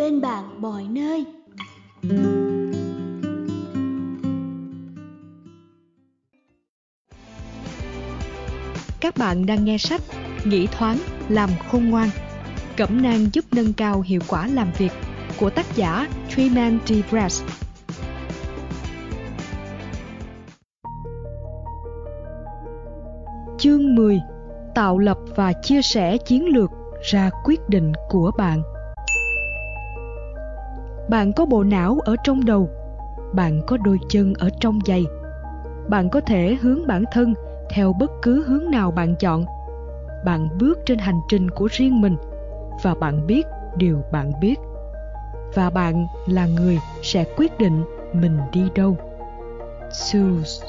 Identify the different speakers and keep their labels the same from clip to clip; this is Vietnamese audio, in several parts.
Speaker 1: bên bạn mọi nơi.
Speaker 2: Các bạn đang nghe sách Nghĩ thoáng, làm khôn ngoan, cẩm nang giúp nâng cao hiệu quả làm việc của tác giả Truman D. Brass. Chương 10. Tạo lập và chia sẻ chiến lược ra quyết định của bạn. Bạn có bộ não ở trong đầu, bạn có đôi chân ở trong giày. Bạn có thể hướng bản thân theo bất cứ hướng nào bạn chọn. Bạn bước trên hành trình của riêng mình và bạn biết điều bạn biết. Và bạn là người sẽ quyết định mình đi đâu. Choose.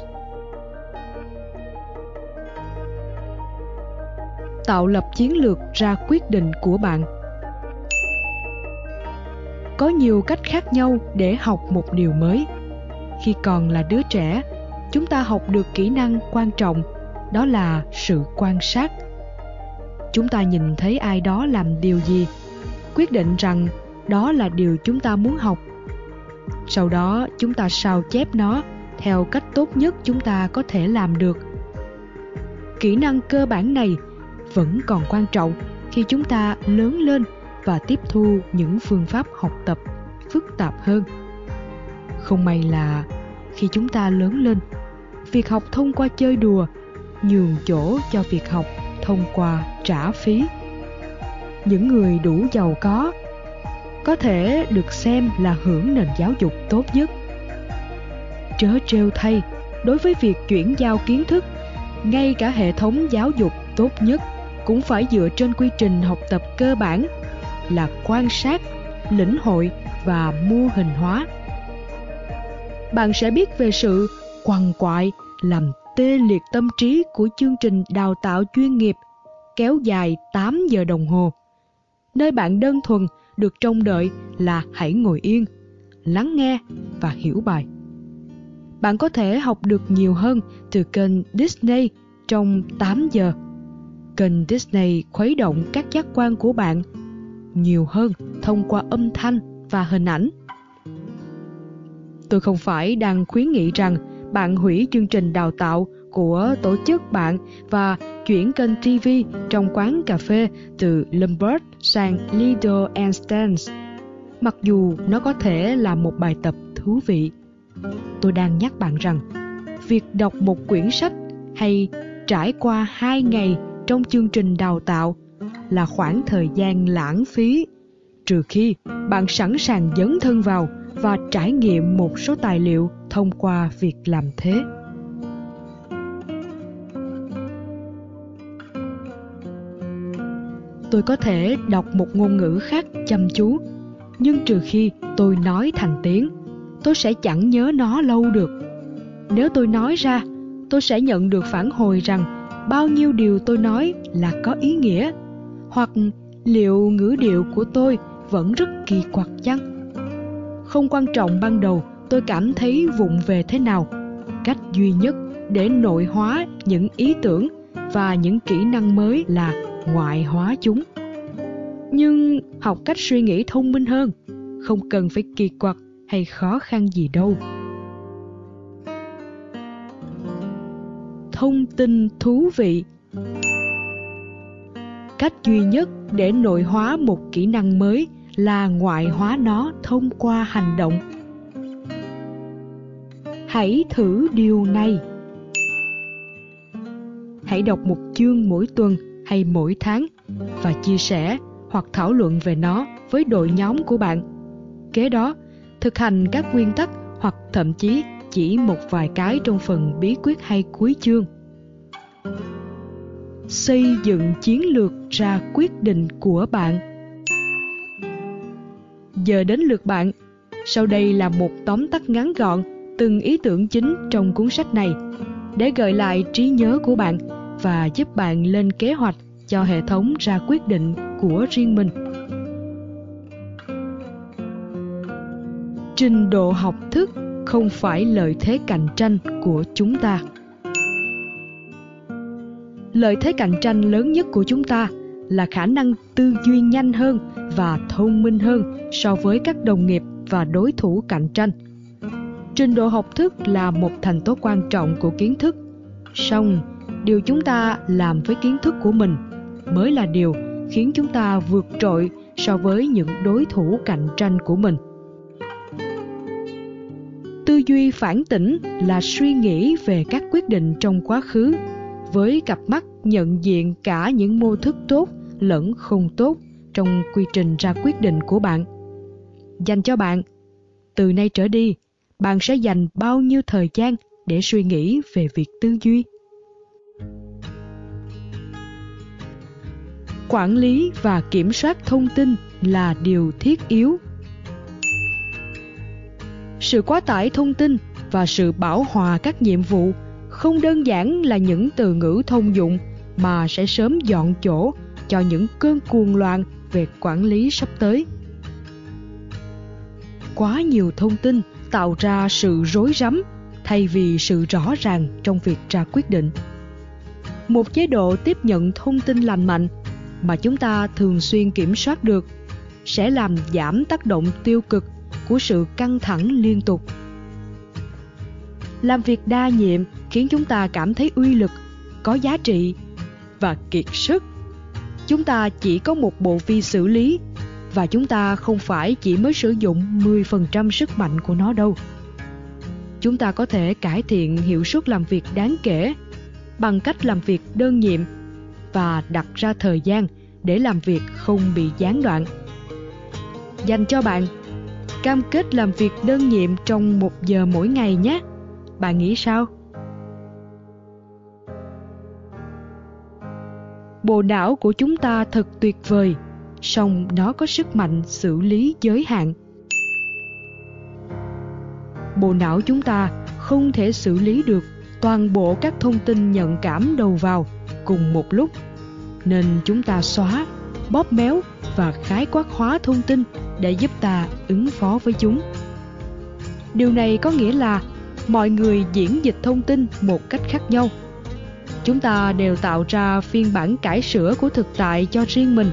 Speaker 2: Tạo lập chiến lược ra quyết định của bạn. Có nhiều cách khác nhau để học một điều mới. Khi còn là đứa trẻ, chúng ta học được kỹ năng quan trọng, đó là sự quan sát. Chúng ta nhìn thấy ai đó làm điều gì, quyết định rằng đó là điều chúng ta muốn học. Sau đó chúng ta sao chép nó theo cách tốt nhất chúng ta có thể làm được. Kỹ năng cơ bản này vẫn còn quan trọng khi chúng ta lớn lên và tiếp thu những phương pháp học tập phức tạp hơn. Không may là khi chúng ta lớn lên, việc học thông qua chơi đùa nhường chỗ cho việc học thông qua trả phí. Những người đủ giàu có thể được xem là hưởng nền giáo dục tốt nhất. Trớ trêu thay, đối với việc chuyển giao kiến thức, ngay cả hệ thống giáo dục tốt nhất cũng phải dựa trên quy trình học tập cơ bản là quan sát, lĩnh hội và mô hình hóa. Bạn sẽ biết về sự quằn quại làm tê liệt tâm trí của chương trình đào tạo chuyên nghiệp kéo dài 8 giờ đồng hồ, nơi bạn đơn thuần được trông đợi là hãy ngồi yên, lắng nghe và hiểu bài. Bạn có thể học được nhiều hơn từ kênh Disney trong 8 giờ. Kênh Disney khuấy động các giác quan của bạn nhiều hơn thông qua âm thanh và hình ảnh. Tôi không phải đang khuyến nghị rằng bạn hủy chương trình đào tạo của tổ chức bạn và chuyển kênh TV trong quán cà phê từ Lombard sang Lidl and Stans, mặc dù nó có thể là một bài tập thú vị. Tôi đang nhắc bạn rằng việc đọc một quyển sách hay trải qua 2 ngày trong chương trình đào tạo là khoảng thời gian lãng phí, trừ khi bạn sẵn sàng dấn thân vào và trải nghiệm một số tài liệu thông qua việc làm thế. Tôi có thể đọc một ngôn ngữ khác chăm chú, nhưng trừ khi tôi nói thành tiếng, tôi sẽ chẳng nhớ nó lâu được. Nếu tôi nói ra, tôi sẽ nhận được phản hồi rằng bao nhiêu điều tôi nói là có ý nghĩa, hoặc liệu ngữ điệu của tôi vẫn rất kỳ quặc chăng? Không quan trọng ban đầu tôi cảm thấy vụng về thế nào, cách duy nhất để nội hóa những ý tưởng và những kỹ năng mới là ngoại hóa chúng. Nhưng học cách suy nghĩ thông minh hơn, không cần phải kỳ quặc hay khó khăn gì đâu. Thông tin thú vị. Cách duy nhất để nội hóa một kỹ năng mới là ngoại hóa nó thông qua hành động. Hãy thử điều này. Hãy đọc một chương mỗi tuần hay mỗi tháng và chia sẻ hoặc thảo luận về nó với đội nhóm của bạn. Kế đó, thực hành các nguyên tắc hoặc thậm chí chỉ một vài cái trong phần bí quyết hay cuối chương. Xây dựng chiến lược ra quyết định của bạn. Giờ đến lượt bạn. Sau đây là một tóm tắt ngắn gọn từng ý tưởng chính trong cuốn sách này để gợi lại trí nhớ của bạn và giúp bạn lên kế hoạch cho hệ thống ra quyết định của riêng mình. Trình độ học thức không phải lợi thế cạnh tranh của chúng ta. Lợi thế cạnh tranh lớn nhất của chúng ta là khả năng tư duy nhanh hơn và thông minh hơn so với các đồng nghiệp và đối thủ cạnh tranh. Trình độ học thức là một thành tố quan trọng của kiến thức. Song, điều chúng ta làm với kiến thức của mình mới là điều khiến chúng ta vượt trội so với những đối thủ cạnh tranh của mình. Tư duy phản tỉnh là suy nghĩ về các quyết định trong quá khứ với cặp mắt nhận diện cả những mô thức tốt lẫn không tốt trong quy trình ra quyết định của bạn. Dành cho bạn, từ nay trở đi, bạn sẽ dành bao nhiêu thời gian để suy nghĩ về việc tư duy? Quản lý và kiểm soát thông tin là điều thiết yếu. Sự quá tải thông tin và sự bão hòa các nhiệm vụ không đơn giản là những từ ngữ thông dụng mà sẽ sớm dọn chỗ cho những cơn cuồng loạn về quản lý sắp tới. Quá nhiều thông tin tạo ra sự rối rắm thay vì sự rõ ràng trong việc ra quyết định. Một chế độ tiếp nhận thông tin lành mạnh mà chúng ta thường xuyên kiểm soát được sẽ làm giảm tác động tiêu cực của sự căng thẳng liên tục. Làm việc đa nhiệm khiến chúng ta cảm thấy uy lực, có giá trị và kiệt sức. Chúng ta chỉ có một bộ vi xử lý và chúng ta không phải chỉ mới sử dụng 10% sức mạnh của nó đâu. Chúng ta có thể cải thiện hiệu suất làm việc đáng kể bằng cách làm việc đơn nhiệm và đặt ra thời gian để làm việc không bị gián đoạn. Dành cho bạn, cam kết làm việc đơn nhiệm trong 1 giờ mỗi ngày nhé. Bạn nghĩ sao? Bộ não của chúng ta thật tuyệt vời, song nó có sức mạnh xử lý giới hạn. Bộ não chúng ta không thể xử lý được toàn bộ các thông tin nhận cảm đầu vào cùng một lúc, nên chúng ta xóa, bóp méo và khái quát hóa thông tin để giúp ta ứng phó với chúng. Điều này có nghĩa là mọi người diễn dịch thông tin một cách khác nhau. Chúng ta đều tạo ra phiên bản cải sửa của thực tại cho riêng mình.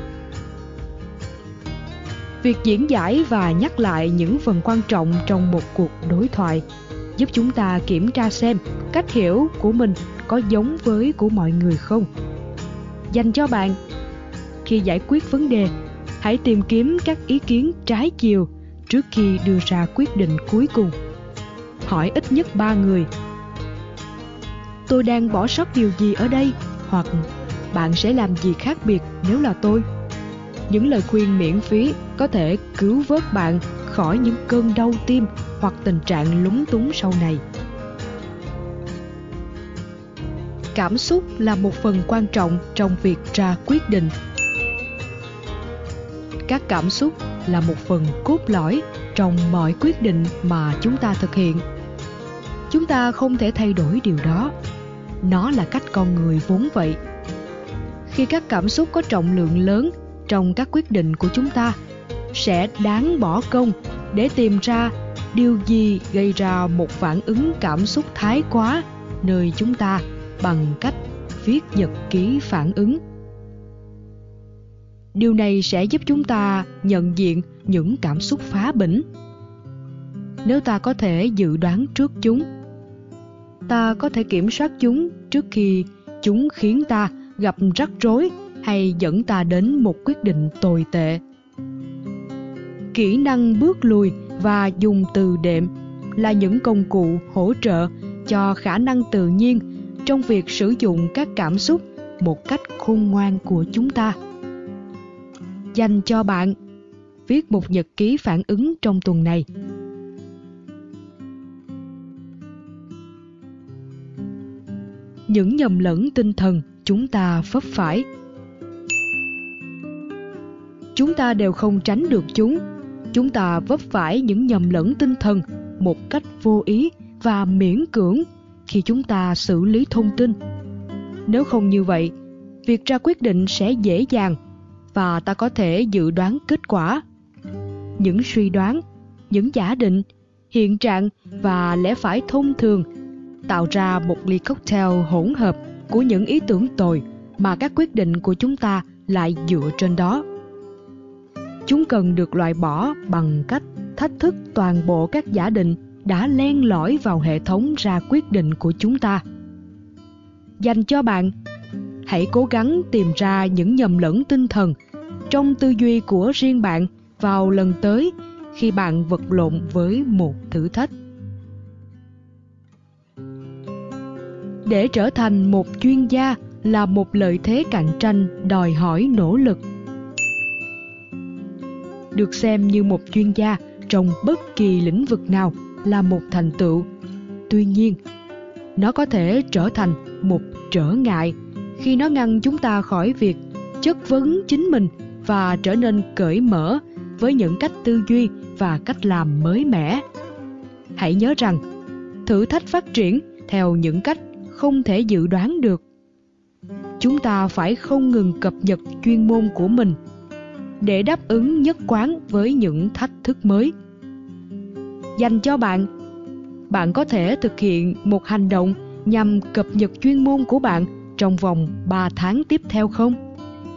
Speaker 2: Việc diễn giải và nhắc lại những phần quan trọng trong một cuộc đối thoại giúp chúng ta kiểm tra xem cách hiểu của mình có giống với của mọi người không. Dành cho bạn, khi giải quyết vấn đề, hãy tìm kiếm các ý kiến trái chiều trước khi đưa ra quyết định cuối cùng. Hỏi ít nhất 3 người: tôi đang bỏ sót điều gì ở đây? Hoặc bạn sẽ làm gì khác biệt nếu là tôi? Những lời khuyên miễn phí có thể cứu vớt bạn khỏi những cơn đau tim hoặc tình trạng lúng túng sau này. Cảm xúc là một phần quan trọng trong việc ra quyết định. Các cảm xúc là một phần cốt lõi trong mọi quyết định mà chúng ta thực hiện. Chúng ta không thể thay đổi điều đó. Nó là cách con người vốn vậy. Khi các cảm xúc có trọng lượng lớn trong các quyết định của chúng ta, sẽ đáng bỏ công để tìm ra điều gì gây ra một phản ứng cảm xúc thái quá nơi chúng ta bằng cách viết nhật ký phản ứng. Điều này sẽ giúp chúng ta nhận diện những cảm xúc phá bĩnh. Nếu ta có thể dự đoán trước chúng, ta có thể kiểm soát chúng trước khi chúng khiến ta gặp rắc rối hay dẫn ta đến một quyết định tồi tệ. Kỹ năng bước lùi và dùng từ đệm là những công cụ hỗ trợ cho khả năng tự nhiên trong việc sử dụng các cảm xúc một cách khôn ngoan của chúng ta. Dành cho bạn, viết một nhật ký phản ứng trong tuần này. Những nhầm lẫn tinh thần chúng ta vấp phải. Chúng ta đều không tránh được chúng. Chúng ta vấp phải những nhầm lẫn tinh thần một cách vô ý và miễn cưỡng khi chúng ta xử lý thông tin. Nếu không như vậy, việc ra quyết định sẽ dễ dàng và ta có thể dự đoán kết quả. Những suy đoán, những giả định, hiện trạng và lẽ phải thông thường tạo ra một ly cocktail hỗn hợp của những ý tưởng tồi mà các quyết định của chúng ta lại dựa trên đó. Chúng cần được loại bỏ bằng cách thách thức toàn bộ các giả định đã len lỏi vào hệ thống ra quyết định của chúng ta. Dành cho bạn, hãy cố gắng tìm ra những nhầm lẫn tinh thần trong tư duy của riêng bạn vào lần tới khi bạn vật lộn với một thử thách. Để trở thành một chuyên gia là một lợi thế cạnh tranh đòi hỏi nỗ lực. Được xem như một chuyên gia trong bất kỳ lĩnh vực nào là một thành tựu. Tuy nhiên, nó có thể trở thành một trở ngại khi nó ngăn chúng ta khỏi việc chất vấn chính mình và trở nên cởi mở với những cách tư duy và cách làm mới mẻ. Hãy nhớ rằng, thử thách phát triển theo những cách không thể dự đoán được. Chúng ta phải không ngừng cập nhật chuyên môn của mình để đáp ứng nhất quán với những thách thức mới. Dành cho bạn, bạn có thể thực hiện một hành động nhằm cập nhật chuyên môn của bạn trong vòng 3 tháng tiếp theo không?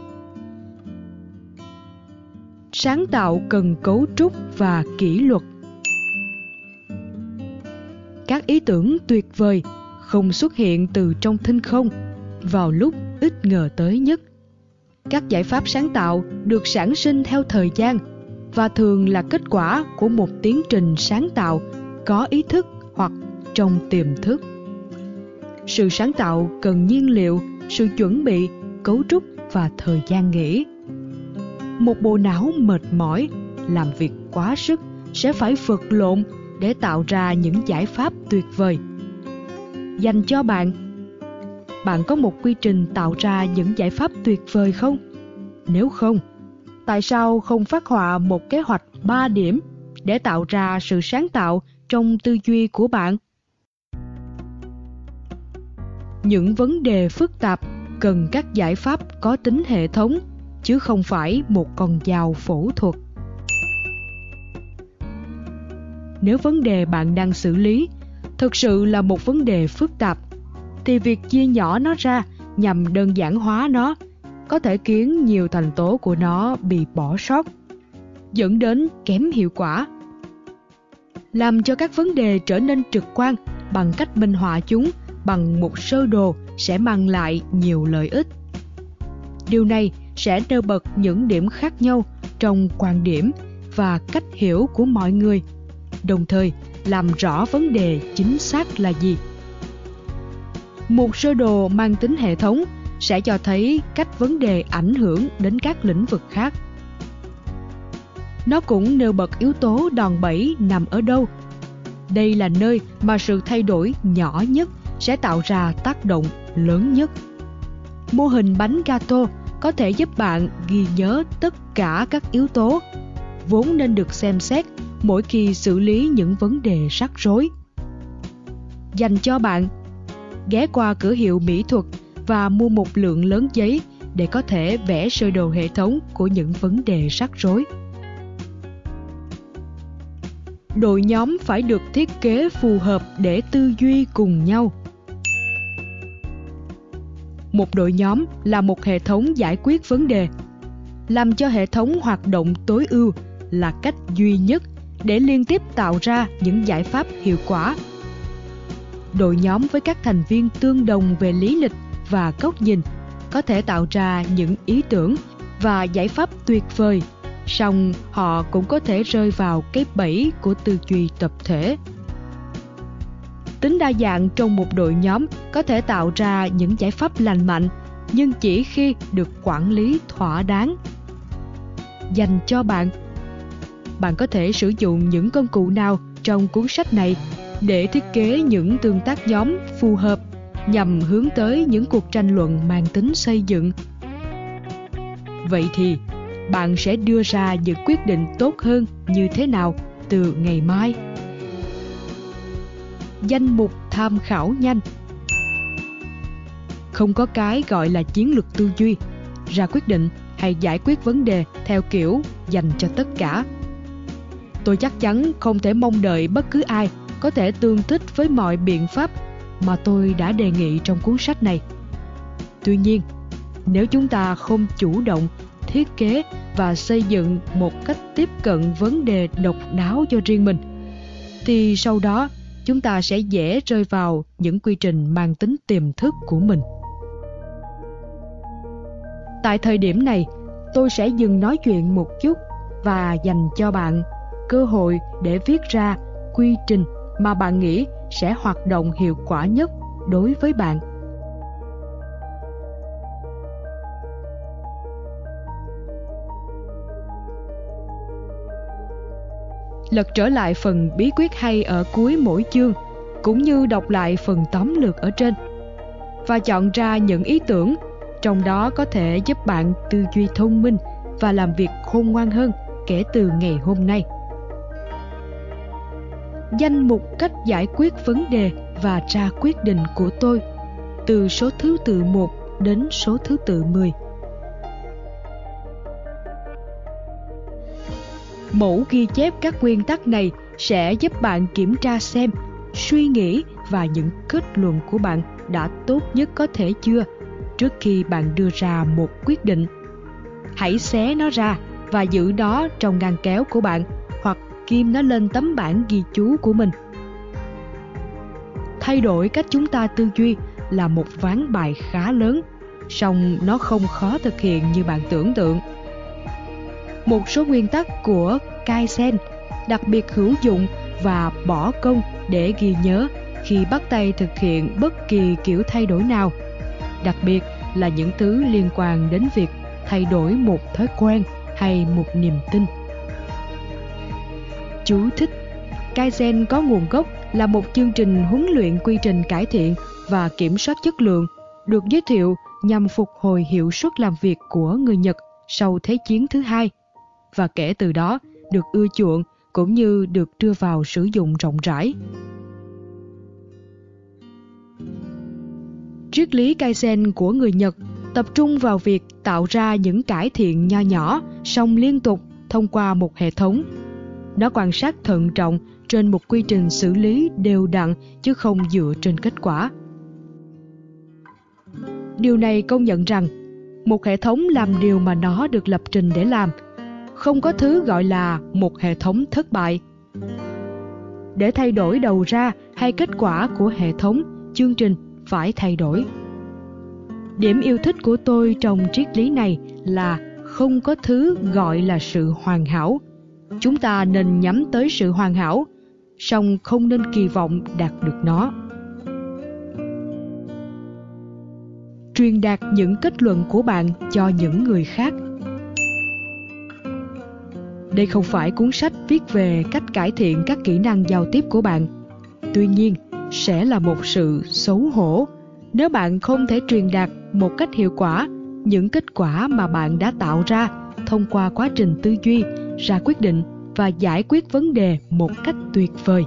Speaker 2: Sáng tạo cần cấu trúc và kỷ luật. Các ý tưởng tuyệt vời không xuất hiện từ trong thinh không vào lúc ít ngờ tới nhất. Các giải pháp sáng tạo được sản sinh theo thời gian và thường là kết quả của một tiến trình sáng tạo có ý thức hoặc trong tiềm thức. Sự sáng tạo cần nhiên liệu, sự chuẩn bị, cấu trúc và thời gian nghỉ. Một bộ não mệt mỏi, làm việc quá sức sẽ phải vật lộn để tạo ra những giải pháp tuyệt vời. Dành cho bạn, bạn có một quy trình tạo ra những giải pháp tuyệt vời không? Nếu không, tại sao không phác họa một kế hoạch 3 điểm để tạo ra sự sáng tạo trong tư duy của bạn? Những vấn đề phức tạp cần các giải pháp có tính hệ thống, chứ không phải một con dao phẫu thuật. Nếu vấn đề bạn đang xử lý thực sự là một vấn đề phức tạp, thì việc chia nhỏ nó ra nhằm đơn giản hóa nó có thể khiến nhiều thành tố của nó bị bỏ sót, dẫn đến kém hiệu quả. Làm cho các vấn đề trở nên trực quan bằng cách minh họa chúng bằng một sơ đồ sẽ mang lại nhiều lợi ích. Điều này sẽ nêu bật những điểm khác nhau trong quan điểm và cách hiểu của mọi người, đồng thời làm rõ vấn đề chính xác là gì. Một sơ đồ mang tính hệ thống sẽ cho thấy cách vấn đề ảnh hưởng đến các lĩnh vực khác. Nó cũng nêu bật yếu tố đòn bẩy nằm ở đâu. Đây là nơi mà sự thay đổi nhỏ nhất sẽ tạo ra tác động lớn nhất. Mô hình bánh gato có thể giúp bạn ghi nhớ tất cả các yếu tố vốn nên được xem xét mỗi khi xử lý những vấn đề rắc rối. Dành cho bạn, ghé qua cửa hiệu mỹ thuật và mua một lượng lớn giấy để có thể vẽ sơ đồ hệ thống của những vấn đề rắc rối. Đội nhóm phải được thiết kế phù hợp để tư duy cùng nhau. Một đội nhóm là một hệ thống giải quyết vấn đề. Làm cho hệ thống hoạt động tối ưu là cách duy nhất để liên tiếp tạo ra những giải pháp hiệu quả. Đội nhóm với các thành viên tương đồng về lý lịch và góc nhìn có thể tạo ra những ý tưởng và giải pháp tuyệt vời, song họ cũng có thể rơi vào cái bẫy của tư duy tập thể. Tính đa dạng trong một đội nhóm có thể tạo ra những giải pháp lành mạnh, nhưng chỉ khi được quản lý thỏa đáng. Dành cho bạn, bạn có thể sử dụng những công cụ nào trong cuốn sách này để thiết kế những tương tác nhóm phù hợp nhằm hướng tới những cuộc tranh luận mang tính xây dựng. Vậy thì, bạn sẽ đưa ra những quyết định tốt hơn như thế nào từ ngày mai? Danh mục tham khảo nhanh. Không có cái gọi là chiến lược tư duy, ra quyết định hay giải quyết vấn đề theo kiểu dành cho tất cả. Tôi chắc chắn không thể mong đợi bất cứ ai có thể tương thích với mọi biện pháp mà tôi đã đề nghị trong cuốn sách này. Tuy nhiên, Nếu chúng ta không chủ động thiết kế và xây dựng một cách tiếp cận vấn đề độc đáo cho riêng mình, thì sau đó chúng ta sẽ dễ rơi vào những quy trình mang tính tiềm thức của mình. Tại thời điểm này, tôi sẽ dừng nói chuyện một chút và dành cho bạn cơ hội để viết ra quy trình mà bạn nghĩ sẽ hoạt động hiệu quả nhất đối với bạn. Lật trở lại phần bí quyết hay ở cuối mỗi chương, cũng như đọc lại phần tóm lược ở trên, và chọn ra những ý tưởng trong đó có thể giúp bạn tư duy thông minh và làm việc khôn ngoan hơn kể từ ngày hôm nay. Danh mục cách giải quyết vấn đề và ra quyết định của tôi, từ số thứ tự 1 đến số thứ tự 10. Mẫu ghi chép các nguyên tắc này sẽ giúp bạn kiểm tra xem suy nghĩ và những kết luận của bạn đã tốt nhất có thể chưa trước khi bạn đưa ra một quyết định. Hãy xé nó ra và giữ nó trong ngăn kéo của bạn hoặc ghim nó lên tấm bảng ghi chú của mình. Thay đổi cách chúng ta tư duy là một ván bài khá lớn, song nó không khó thực hiện như bạn tưởng tượng. Một số nguyên tắc của Kaizen đặc biệt hữu dụng và bỏ công để ghi nhớ khi bắt tay thực hiện bất kỳ kiểu thay đổi nào, đặc biệt là những thứ liên quan đến việc thay đổi một thói quen hay một niềm tin. Chú thích: Kaizen có nguồn gốc là một chương trình huấn luyện quy trình cải thiện và kiểm soát chất lượng, được giới thiệu nhằm phục hồi hiệu suất làm việc của người Nhật sau Thế chiến thứ hai, và kể từ đó được ưa chuộng cũng như được đưa vào sử dụng rộng rãi. Triết lý Kaizen của người Nhật tập trung vào việc tạo ra những cải thiện nho nhỏ song liên tục thông qua một hệ thống. Nó quan sát thận trọng trên một quy trình xử lý đều đặn chứ không dựa trên kết quả. Điều này công nhận rằng một hệ thống làm điều mà nó được lập trình để làm. Không có thứ gọi là một hệ thống thất bại. Để thay đổi đầu ra hay kết quả của hệ thống, chương trình phải thay đổi. Điểm yêu thích của tôi trong triết lý này là không có thứ gọi là sự hoàn hảo. Chúng ta nên nhắm tới sự hoàn hảo, song không nên kỳ vọng đạt được nó. Truyền đạt những kết luận của bạn cho những người khác. Đây không phải cuốn sách viết về cách cải thiện các kỹ năng giao tiếp của bạn. Tuy nhiên, sẽ là một sự xấu hổ nếu bạn không thể truyền đạt một cách hiệu quả những kết quả mà bạn đã tạo ra thông qua quá trình tư duy, ra quyết định và giải quyết vấn đề một cách tuyệt vời.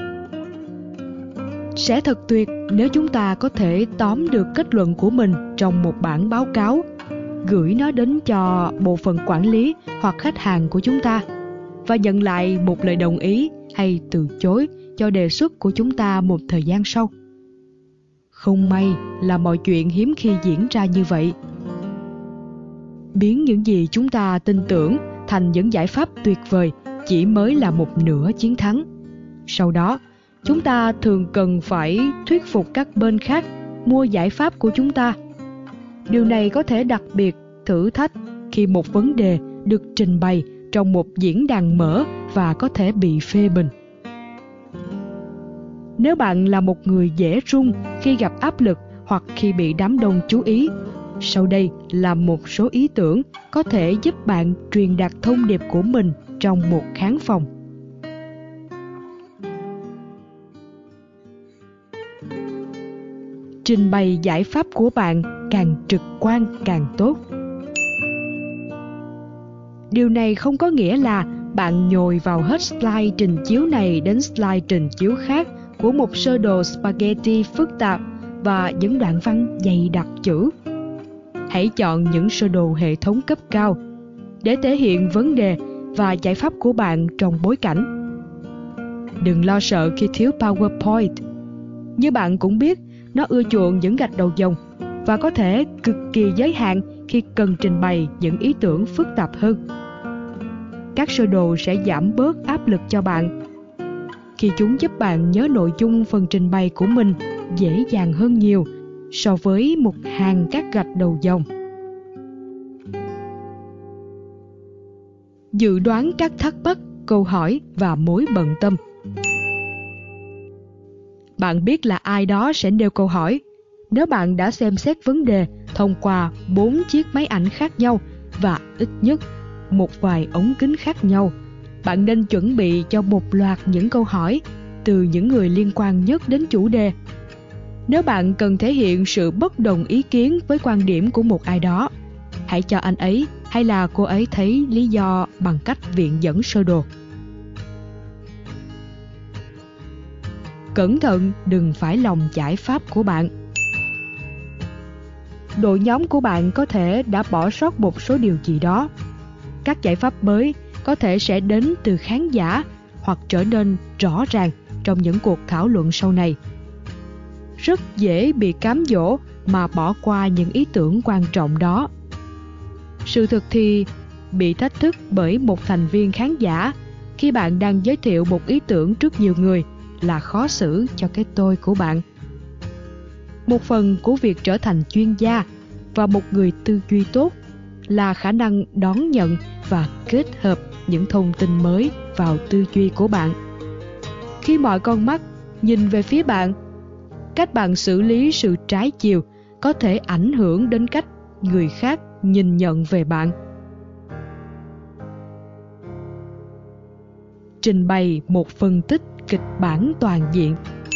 Speaker 2: Sẽ thật tuyệt nếu chúng ta có thể tóm được kết luận của mình trong một bản báo cáo, gửi nó đến cho bộ phận quản lý hoặc khách hàng của chúng ta và nhận lại một lời đồng ý hay từ chối cho đề xuất của chúng ta một thời gian sau. Không may là mọi chuyện hiếm khi diễn ra như vậy. Biến những gì chúng ta tin tưởng thành những giải pháp tuyệt vời chỉ mới là một nửa chiến thắng. Sau đó, chúng ta thường cần phải thuyết phục các bên khác mua giải pháp của chúng ta. Điều này có thể đặc biệt thử thách khi một vấn đề được trình bày trong một diễn đàn mở và có thể bị phê bình. Nếu bạn là một người dễ run khi gặp áp lực hoặc khi bị đám đông chú ý, sau đây là một số ý tưởng có thể giúp bạn truyền đạt thông điệp của mình trong một khán phòng. Trình bày giải pháp của bạn càng trực quan càng tốt. Điều này không có nghĩa là bạn nhồi vào hết slide trình chiếu này đến slide trình chiếu khác của một sơ đồ spaghetti phức tạp và những đoạn văn dày đặc chữ. Hãy chọn những sơ đồ hệ thống cấp cao để thể hiện vấn đề và giải pháp của bạn trong bối cảnh. Đừng lo sợ khi thiếu PowerPoint. Như bạn cũng biết, nó ưa chuộng những gạch đầu dòng. và có thể cực kỳ giới hạn khi cần trình bày những ý tưởng phức tạp hơn. Các sơ đồ sẽ giảm bớt áp lực cho bạn khi chúng giúp bạn nhớ nội dung phần trình bày của mình dễ dàng hơn nhiều so với một hàng các gạch đầu dòng. Dự đoán các thắc mắc, câu hỏi và mối bận tâm. Bạn biết là ai đó sẽ nêu câu hỏi. Nếu bạn đã xem xét vấn đề thông qua 4 chiếc máy ảnh khác nhau và ít nhất một vài ống kính khác nhau, bạn nên chuẩn bị cho một loạt những câu hỏi từ những người liên quan nhất đến chủ đề. Nếu bạn cần thể hiện sự bất đồng ý kiến với quan điểm của một ai đó, hãy cho anh ấy hay là cô ấy thấy lý do bằng cách viện dẫn sơ đồ. Cẩn thận đừng phải lòng giải pháp của bạn. Đội nhóm của bạn có thể đã bỏ sót một số điều gì đó. Các giải pháp mới có thể sẽ đến từ khán giả hoặc trở nên rõ ràng trong những cuộc thảo luận sau này. Rất dễ bị cám dỗ mà bỏ qua những ý tưởng quan trọng đó. Sự thực thì, bị thách thức bởi một thành viên khán giả khi bạn đang giới thiệu một ý tưởng trước nhiều người là khó xử cho cái tôi của bạn. Một phần của việc trở thành chuyên gia và một người tư duy tốt là khả năng đón nhận và kết hợp những thông tin mới vào tư duy của bạn. Khi mọi con mắt nhìn về phía bạn, cách bạn xử lý sự trái chiều có thể ảnh hưởng đến cách người khác nhìn nhận về bạn. Trình bày một phân tích kịch bản toàn diện.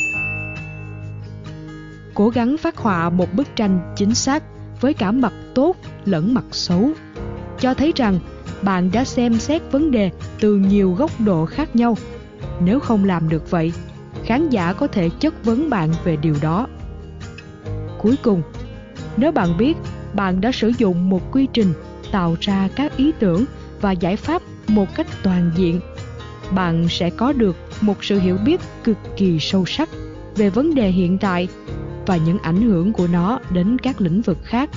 Speaker 2: Cố gắng phác họa một bức tranh chính xác với cả mặt tốt lẫn mặt xấu, cho thấy rằng bạn đã xem xét vấn đề từ nhiều góc độ khác nhau. Nếu không làm được vậy, khán giả có thể chất vấn bạn về điều đó. Cuối cùng, nếu bạn biết bạn đã sử dụng một quy trình tạo ra các ý tưởng và giải pháp một cách toàn diện, bạn sẽ có được một sự hiểu biết cực kỳ sâu sắc về vấn đề hiện tại và những ảnh hưởng của nó đến các lĩnh vực khác.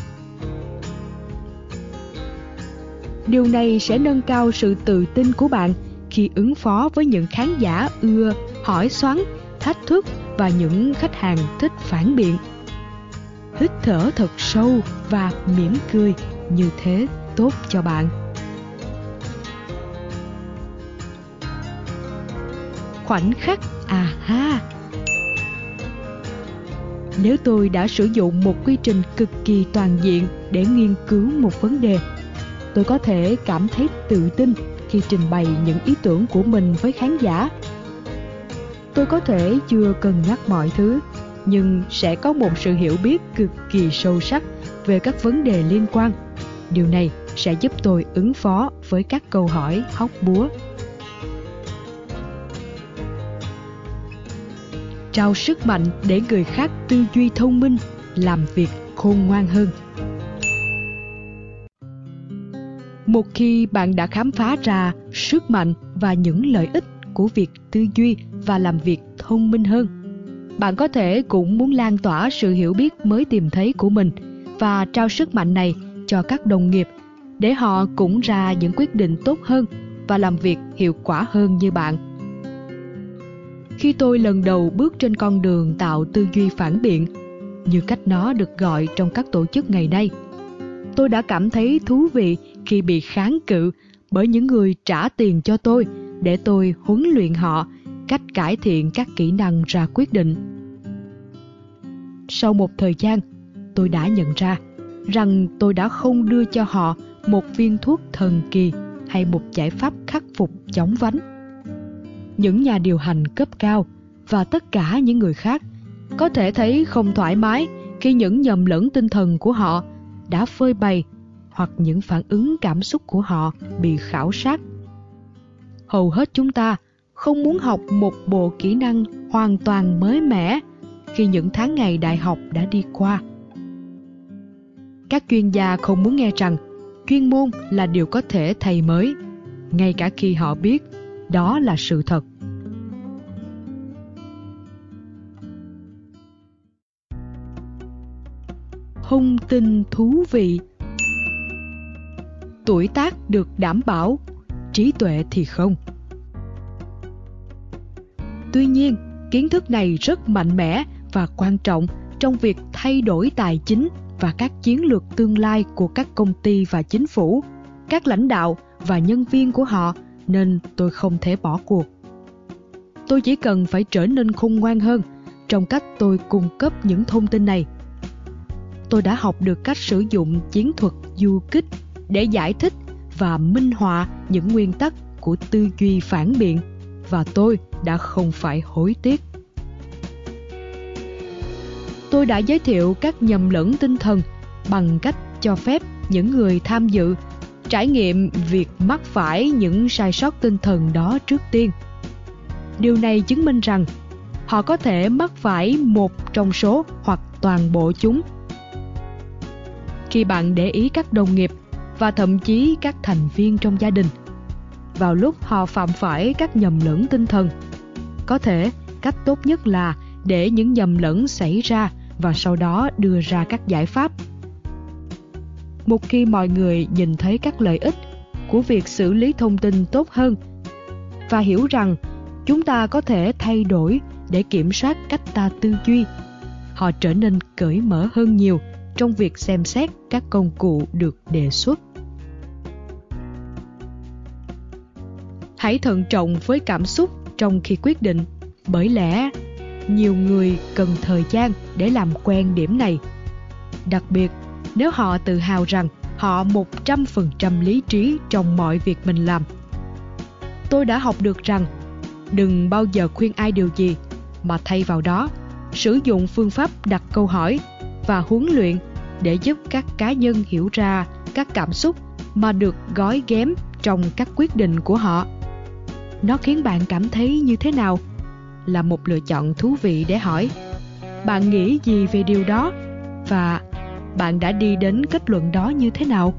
Speaker 2: Điều này sẽ nâng cao sự tự tin của bạn khi ứng phó với những khán giả ưa hỏi xoắn, thách thức và những khách hàng thích phản biện. Hít thở thật sâu và mỉm cười, như thế tốt cho bạn. Khoảnh khắc aha. Nếu tôi đã sử dụng một quy trình cực kỳ toàn diện để nghiên cứu một vấn đề, tôi có thể cảm thấy tự tin khi trình bày những ý tưởng của mình với khán giả. Tôi có thể chưa cân nhắc mọi thứ, nhưng sẽ có một sự hiểu biết cực kỳ sâu sắc về các vấn đề liên quan. Điều này sẽ giúp tôi ứng phó với các câu hỏi hóc búa. Trao sức mạnh để người khác tư duy thông minh, làm việc khôn ngoan hơn. Một khi bạn đã khám phá ra sức mạnh và những lợi ích của việc tư duy và làm việc thông minh hơn, bạn có thể cũng muốn lan tỏa sự hiểu biết mới tìm thấy của mình và trao sức mạnh này cho các đồng nghiệp để họ cũng ra những quyết định tốt hơn và làm việc hiệu quả hơn như bạn. Khi tôi lần đầu bước trên con đường tạo tư duy phản biện, như cách nó được gọi trong các tổ chức ngày nay, tôi đã cảm thấy thú vị khi bị kháng cự bởi những người trả tiền cho tôi để tôi huấn luyện họ cách cải thiện các kỹ năng ra quyết định. Sau một thời gian, tôi đã nhận ra rằng tôi đã không đưa cho họ một viên thuốc thần kỳ hay một giải pháp khắc phục chóng vánh. Những nhà điều hành cấp cao và tất cả những người khác có thể thấy không thoải mái khi những nhầm lẫn tinh thần của họ đã phơi bày hoặc những phản ứng cảm xúc của họ bị khảo sát. Hầu hết chúng ta không muốn học một bộ kỹ năng hoàn toàn mới mẻ khi những tháng ngày đại học đã đi qua. Các chuyên gia không muốn nghe rằng chuyên môn là điều có thể thay mới, ngay cả khi họ biết đó là sự thật. thông tin thú vị. Tuổi tác được đảm bảo, trí tuệ thì không. Tuy nhiên, kiến thức này rất mạnh mẽ và quan trọng trong việc thay đổi tài chính và các chiến lược tương lai của các công ty và chính phủ, các lãnh đạo và nhân viên của họ, nên tôi không thể bỏ cuộc. Tôi chỉ cần phải trở nên khôn ngoan hơn trong cách tôi cung cấp những thông tin này. Tôi đã học được cách sử dụng chiến thuật du kích để giải thích và minh họa những nguyên tắc của tư duy phản biện, và tôi đã không phải hối tiếc. Tôi đã giới thiệu các nhầm lẫn tinh thần bằng cách cho phép những người tham dự trải nghiệm việc mắc phải những sai sót tinh thần đó trước tiên. Điều này chứng minh rằng họ có thể mắc phải một trong số hoặc toàn bộ chúng. Khi bạn để ý các đồng nghiệp và thậm chí các thành viên trong gia đình, vào lúc họ phạm phải các nhầm lẫn tinh thần, có thể cách tốt nhất là để những nhầm lẫn xảy ra và sau đó đưa ra các giải pháp. Một khi mọi người nhìn thấy các lợi ích của việc xử lý thông tin tốt hơn và hiểu rằng chúng ta có thể thay đổi để kiểm soát cách ta tư duy, họ trở nên cởi mở hơn nhiều trong việc xem xét các công cụ được đề xuất. Hãy thận trọng với cảm xúc trong khi quyết định, bởi lẽ nhiều người cần thời gian để làm quen điểm này. Đặc biệt, nếu họ tự hào rằng họ 100% lý trí trong mọi việc mình làm. Tôi đã học được rằng đừng bao giờ khuyên ai điều gì, mà thay vào đó, sử dụng phương pháp đặt câu hỏi và huấn luyện để giúp các cá nhân hiểu ra các cảm xúc mà được gói ghém trong các quyết định của họ. Nó khiến bạn cảm thấy như thế nào? Là một lựa chọn thú vị để hỏi. Bạn nghĩ gì về điều đó? Và bạn đã đi đến kết luận đó như thế nào?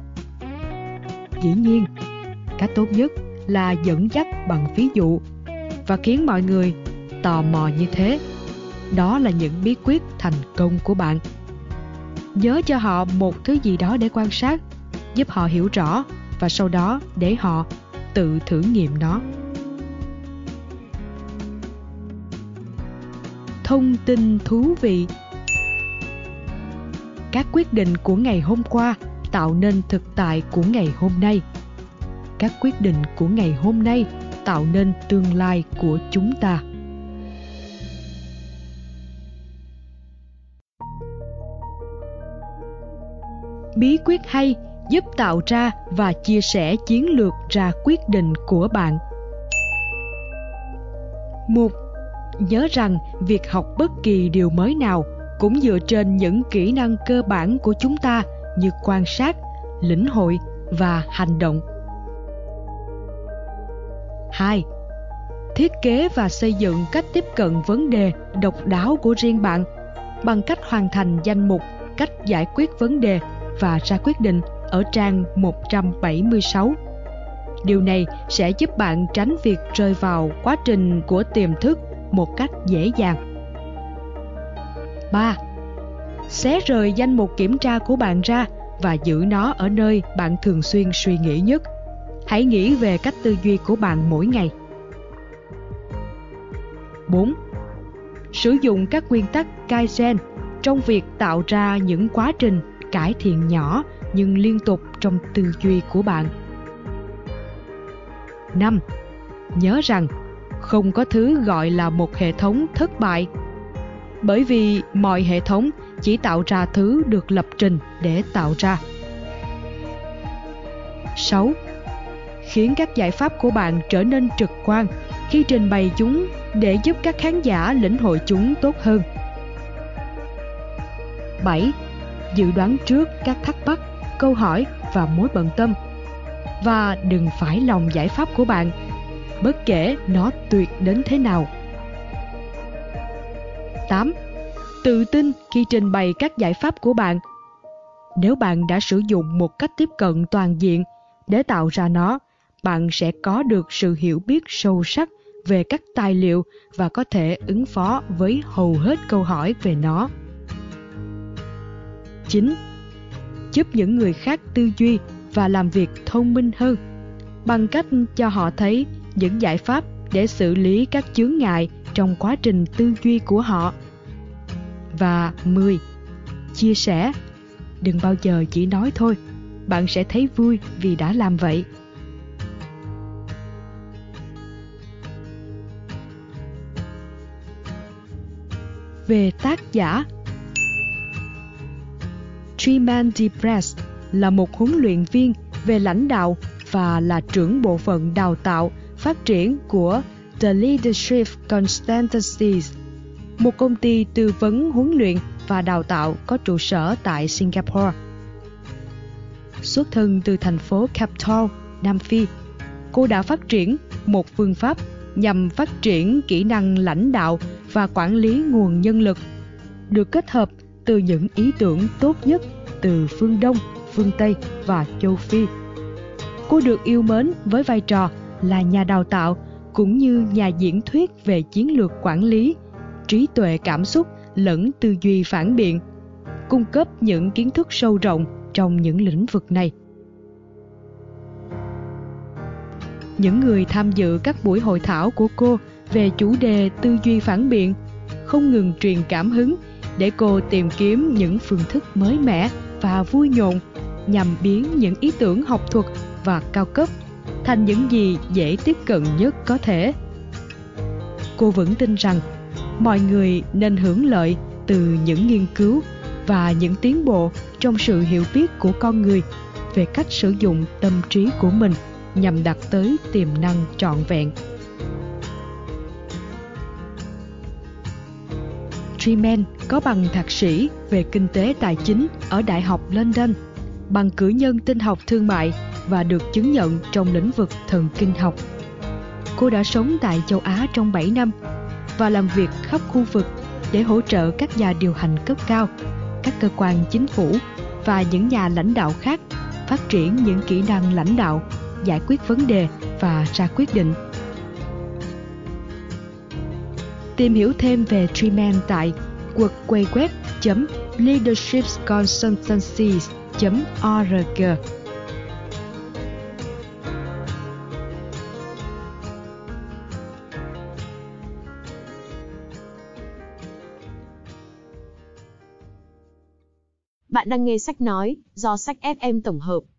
Speaker 2: Dĩ nhiên, cách tốt nhất là dẫn dắt bằng ví dụ và khiến mọi người tò mò như thế. Đó là những bí quyết thành công của bạn. Nhớ cho họ một thứ gì đó để quan sát, giúp họ hiểu rõ và sau đó để họ tự thử nghiệm nó. Thông tin thú vị. Các quyết định của ngày hôm qua tạo nên thực tại của ngày hôm nay. Các quyết định của ngày hôm nay tạo nên tương lai của chúng ta. Bí quyết hay giúp tạo ra và chia sẻ chiến lược ra quyết định của bạn. 1. Nhớ rằng việc học bất kỳ điều mới nào cũng dựa trên những kỹ năng cơ bản của chúng ta như quan sát, lĩnh hội và hành động. 2. Thiết kế và xây dựng cách tiếp cận vấn đề độc đáo của riêng bạn bằng cách hoàn thành danh mục cách giải quyết vấn đề và ra quyết định ở trang 176. Điều này sẽ giúp bạn tránh việc rơi vào quá trình của tiềm thức một cách dễ dàng. 3. Xé rời danh mục kiểm tra của bạn ra và giữ nó ở nơi bạn thường xuyên suy nghĩ nhất. Hãy nghĩ về cách tư duy của bạn mỗi ngày. 4. Sử dụng các nguyên tắc Kaizen trong việc tạo ra những quá trình cải thiện nhỏ nhưng liên tục trong tư duy của bạn. 5. Nhớ rằng không có thứ gọi là một hệ thống thất bại, bởi vì mọi hệ thống chỉ tạo ra thứ được lập trình để tạo ra. 6. Khiến các giải pháp của bạn trở nên trực quan khi trình bày chúng để giúp các khán giả lĩnh hội chúng tốt hơn. 7. Dự đoán trước các thắc mắc, câu hỏi và mối bận tâm. Và đừng phải lòng giải pháp của bạn, bất kể nó tuyệt đến thế nào. 8. Tự tin khi trình bày các giải pháp của bạn. Nếu bạn đã sử dụng một cách tiếp cận toàn diện để tạo ra nó, bạn sẽ có được sự hiểu biết sâu sắc về các tài liệu và có thể ứng phó với hầu hết câu hỏi về nó. chính. Giúp những người khác tư duy và làm việc thông minh hơn bằng cách cho họ thấy những giải pháp để xử lý các chướng ngại trong quá trình tư duy của họ. Và 10. Chia sẻ. Đừng bao giờ chỉ nói thôi, bạn sẽ thấy vui vì đã làm vậy. Về tác giả, Truman DePress là một huấn luyện viên về lãnh đạo và là trưởng bộ phận đào tạo phát triển của The Leadership Consultancies, một công ty tư vấn huấn luyện và đào tạo có trụ sở tại Singapore. Xuất thân từ thành phố Cape Town, Nam Phi, cô đã phát triển một phương pháp nhằm phát triển kỹ năng lãnh đạo và quản lý nguồn nhân lực, được kết hợp từ những ý tưởng tốt nhất từ phương Đông, phương Tây và châu Phi. Cô được yêu mến với vai trò là nhà đào tạo cũng như nhà diễn thuyết về chiến lược quản lý, trí tuệ cảm xúc lẫn tư duy phản biện, cung cấp những kiến thức sâu rộng trong những lĩnh vực này. Những người tham dự các buổi hội thảo của cô về chủ đề tư duy phản biện không ngừng truyền cảm hứng để cô tìm kiếm những phương thức mới mẻ và vui nhộn nhằm biến những ý tưởng học thuật và cao cấp thành những gì dễ tiếp cận nhất có thể. Cô vững tin rằng mọi người nên hưởng lợi từ những nghiên cứu và những tiến bộ trong sự hiểu biết của con người về cách sử dụng tâm trí của mình nhằm đạt tới tiềm năng trọn vẹn. Truman có bằng thạc sĩ về kinh tế tài chính ở Đại học London, bằng cử nhân tinh học thương mại và được chứng nhận trong lĩnh vực thần kinh học. Cô đã sống tại châu Á trong 7 năm và làm việc khắp khu vực để hỗ trợ các nhà điều hành cấp cao, các cơ quan chính phủ và những nhà lãnh đạo khác phát triển những kỹ năng lãnh đạo, giải quyết vấn đề và ra quyết định. Tìm hiểu thêm về Truman tại www.leadershipconsultancies.org.
Speaker 1: Bạn đang nghe sách nói do Sách FM tổng hợp.